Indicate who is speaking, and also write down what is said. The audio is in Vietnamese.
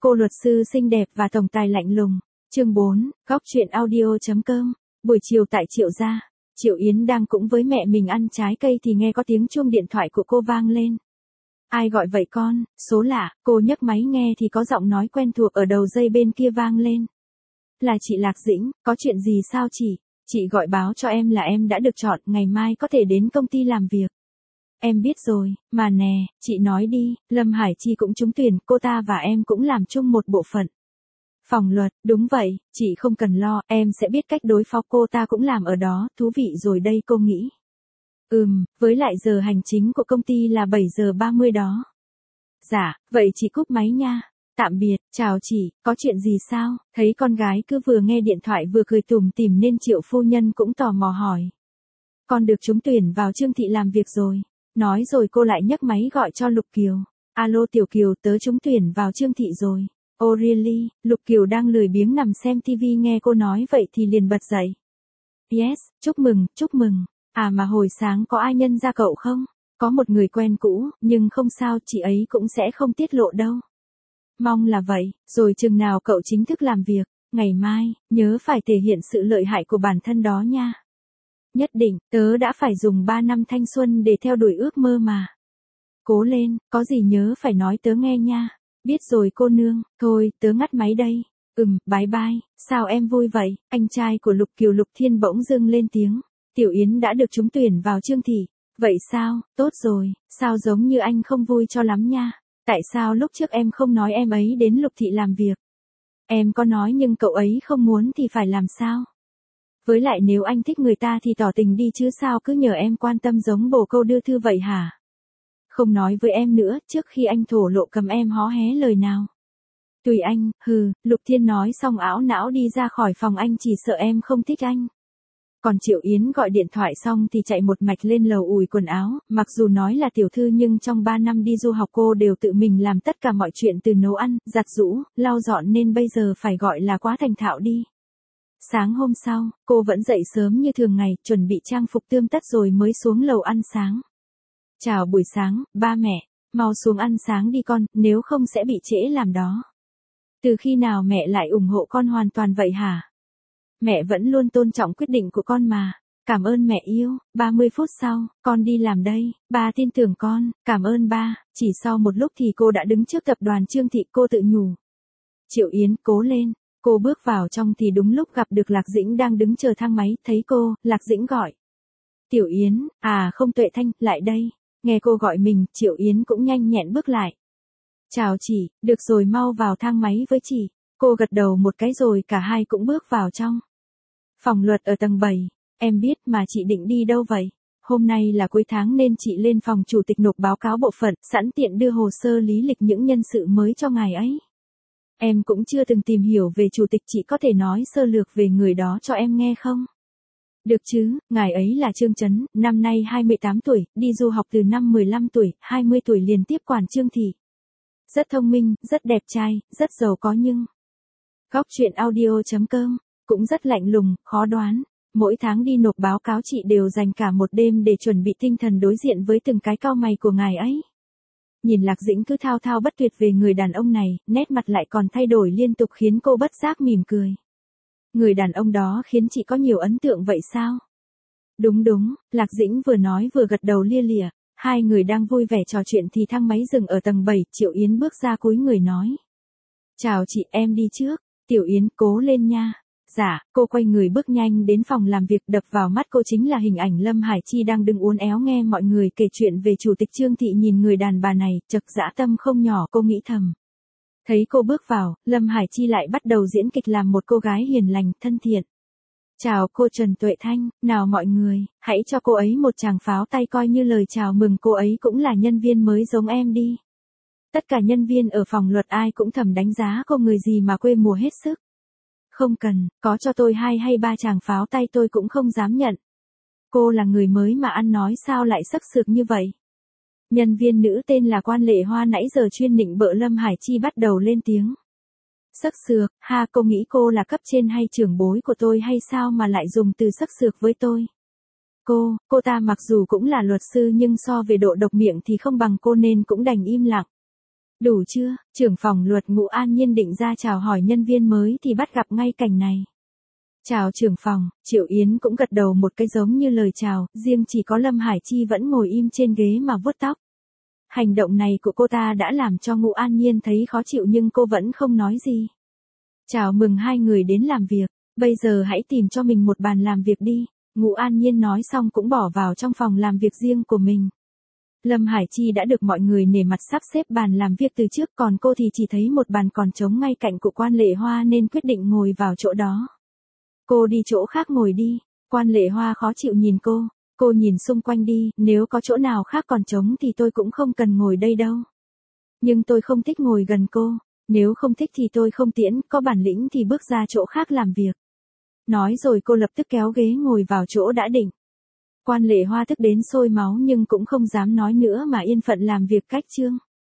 Speaker 1: cô luật sư xinh đẹp và tổng tài lạnh lùng. Chương 4, góc chuyện audio.com. Buổi chiều tại Triệu gia, Triệu Yến đang cũng với mẹ mình ăn trái cây thì nghe có tiếng chuông điện thoại của cô vang lên. Ai gọi vậy con? Số lạ. Cô nhấc máy nghe thì có giọng nói quen thuộc ở đầu dây bên kia vang lên. Là chị Lạc Dĩnh, có chuyện gì sao chị? Chị gọi báo cho em là em đã được chọn, ngày mai có thể đến công ty làm việc. Em biết rồi, mà nè, chị nói đi, Lâm Hải Chi cũng trúng tuyển, cô ta và em cũng làm chung một bộ phận. Phòng luật, đúng vậy, chị không cần lo, em sẽ biết cách đối phó, cô ta cũng làm ở đó, thú vị rồi đây cô nghĩ. Với lại giờ hành chính của công ty là 7 giờ 30 đó. Dạ, vậy chị cúp máy nha. Tạm biệt, chào chị, có chuyện gì sao? Thấy con gái cứ vừa nghe điện thoại vừa cười tủm tỉm nên Triệu phu nhân cũng tò mò hỏi. Con được trúng tuyển vào Trương Thị làm việc rồi. Nói rồi cô lại nhấc máy gọi cho Lục Kiều. Alo Tiểu Kiều, tớ trúng tuyển vào Trương Thị rồi. Oh really? Lục Kiều đang lười biếng nằm xem TV nghe cô nói vậy thì liền bật dậy. Yes, chúc mừng, chúc mừng. À mà hồi sáng có ai nhân ra cậu không? Có một người quen cũ, nhưng không sao, chị ấy cũng sẽ không tiết lộ đâu. Mong là vậy, rồi chừng nào cậu chính thức làm việc, ngày mai, nhớ phải thể hiện sự lợi hại của bản thân đó nha. Nhất định, tớ đã phải dùng 3 năm thanh xuân để theo đuổi ước mơ mà. Cố lên, có gì nhớ phải nói tớ nghe nha. Biết rồi cô nương, thôi, tớ ngắt máy đây. Bye bye, sao em vui vậy? Anh trai của Lục Kiều Lục Thiên bỗng dưng lên tiếng. Tiểu Yến đã được trúng tuyển vào Trương Thị. Vậy sao, tốt rồi, sao giống như anh không vui cho lắm nha. Tại sao lúc trước em không nói em ấy đến Lục Thị làm việc? Em có nói nhưng cậu ấy không muốn thì phải làm sao? Với lại nếu anh thích người ta thì tỏ tình đi chứ sao cứ nhờ em quan tâm giống bồ câu đưa thư vậy hả? Không nói với em nữa, trước khi anh thổ lộ cầm em hó hé lời nào. Tùy anh, Lục Thiên nói xong ảo não đi ra khỏi phòng, anh chỉ sợ em không thích anh. Còn Triệu Yến gọi điện thoại xong thì chạy một mạch lên lầu ủi quần áo, mặc dù nói là tiểu thư nhưng trong 3 năm đi du học cô đều tự mình làm tất cả mọi chuyện từ nấu ăn, giặt giũ, lau dọn nên bây giờ phải gọi là quá thành thạo đi. Sáng hôm sau, cô vẫn dậy sớm như thường ngày, chuẩn bị trang phục tươm tất rồi mới xuống lầu ăn sáng. Chào buổi sáng, ba mẹ, mau xuống ăn sáng đi con, nếu không sẽ bị trễ làm đó. Từ khi nào mẹ lại ủng hộ con hoàn toàn vậy hả? Mẹ vẫn luôn tôn trọng quyết định của con mà. Cảm ơn mẹ yêu. 30 phút sau, con đi làm đây. Ba tin tưởng con, cảm ơn ba. Chỉ sau một lúc thì cô đã đứng trước tập đoàn Trương Thị, cô tự nhủ. Triệu Yến, cố lên. Cô bước vào trong thì đúng lúc gặp được Lạc Dĩnh đang đứng chờ thang máy, thấy cô, Lạc Dĩnh gọi. Tiểu Yến, không Tuệ Thanh, lại đây. Nghe cô gọi mình, Triệu Yến cũng nhanh nhẹn bước lại. Chào chị, được rồi mau vào thang máy với chị. Cô gật đầu một cái rồi cả hai cũng bước vào trong. Phòng luật ở tầng 7, em biết mà chị định đi đâu vậy? Hôm nay là cuối tháng nên chị lên phòng chủ tịch nộp báo cáo bộ phận, sẵn tiện đưa hồ sơ lý lịch những nhân sự mới cho ngài ấy. Em cũng chưa từng tìm hiểu về chủ tịch, chị có thể nói sơ lược về người đó cho em nghe không? Được chứ, ngài ấy là Trương Chấn, năm nay 28 tuổi, đi du học từ năm 15 tuổi, 20 tuổi liền tiếp quản Trương Thị. Rất thông minh, rất đẹp trai, rất giàu có nhưng... Góc chuyện audio.com, cũng rất lạnh lùng, khó đoán. Mỗi tháng đi nộp báo cáo chị đều dành cả một đêm để chuẩn bị tinh thần đối diện với từng cái cau mày của ngài ấy. Nhìn Lạc Dĩnh cứ thao thao bất tuyệt về người đàn ông này, nét mặt lại còn thay đổi liên tục khiến cô bất giác mỉm cười. Người đàn ông đó khiến chị có nhiều ấn tượng vậy sao? Đúng, Lạc Dĩnh vừa nói vừa gật đầu lia lịa. Hai người đang vui vẻ trò chuyện thì thang máy dừng ở tầng 7, Triệu Yến bước ra cúi người nói. Chào chị, em đi trước. Tiểu Yến, cố lên nha. Dạ, cô quay người bước nhanh đến phòng làm việc, đập vào mắt cô chính là hình ảnh Lâm Hải Chi đang đứng uốn éo nghe mọi người kể chuyện về chủ tịch Trương Thị. Nhìn người đàn bà này, chực dã tâm không nhỏ, cô nghĩ thầm. Thấy cô bước vào, Lâm Hải Chi lại bắt đầu diễn kịch làm một cô gái hiền lành, thân thiện. Chào cô Trần Tuệ Thanh, nào mọi người, hãy cho cô ấy một tràng pháo tay coi như lời chào mừng, cô ấy cũng là nhân viên mới giống em đi. Tất cả nhân viên ở phòng luật ai cũng thầm đánh giá cô người gì mà quê mùa hết sức. Không cần, có cho tôi 2 hay 3 tràng pháo tay tôi cũng không dám nhận. Cô là người mới mà ăn nói sao lại sắc sược như vậy? Nhân viên nữ tên là Quan Lệ Hoa nãy giờ chuyên nịnh bợ Lâm Hải Chi bắt đầu lên tiếng. Sắc sược, cô nghĩ cô là cấp trên hay trưởng bối của tôi hay sao mà lại dùng từ sắc sược với tôi? Cô ta mặc dù cũng là luật sư nhưng so về độ độc miệng thì không bằng cô nên cũng đành im lặng. Đủ chưa? Trưởng phòng luật Ngũ An Nhiên định ra chào hỏi nhân viên mới thì bắt gặp ngay cảnh này. Chào trưởng phòng, Triệu Yến cũng gật đầu một cái giống như lời chào, riêng chỉ có Lâm Hải Chi vẫn ngồi im trên ghế mà vuốt tóc. Hành động này của cô ta đã làm cho Ngũ An Nhiên thấy khó chịu nhưng cô vẫn không nói gì. Chào mừng hai người đến làm việc, bây giờ hãy tìm cho mình một bàn làm việc đi. Ngũ An Nhiên nói xong cũng bỏ vào trong phòng làm việc riêng của mình. Lâm Hải Chi đã được mọi người nể mặt sắp xếp bàn làm việc từ trước, còn cô thì chỉ thấy một bàn còn trống ngay cạnh của Quan Lệ Hoa nên quyết định ngồi vào chỗ đó. Cô đi chỗ khác ngồi đi. Quan Lệ Hoa khó chịu nhìn cô nhìn xung quanh đi, nếu có chỗ nào khác còn trống thì tôi cũng không cần ngồi đây đâu. Nhưng tôi không thích ngồi gần cô, nếu không thích thì tôi không tiễn, có bản lĩnh thì bước ra chỗ khác làm việc. Nói rồi cô lập tức kéo ghế ngồi vào chỗ đã định. Quan Lệ Hoa tức đến sôi máu nhưng cũng không dám nói nữa mà yên phận làm việc cách chương.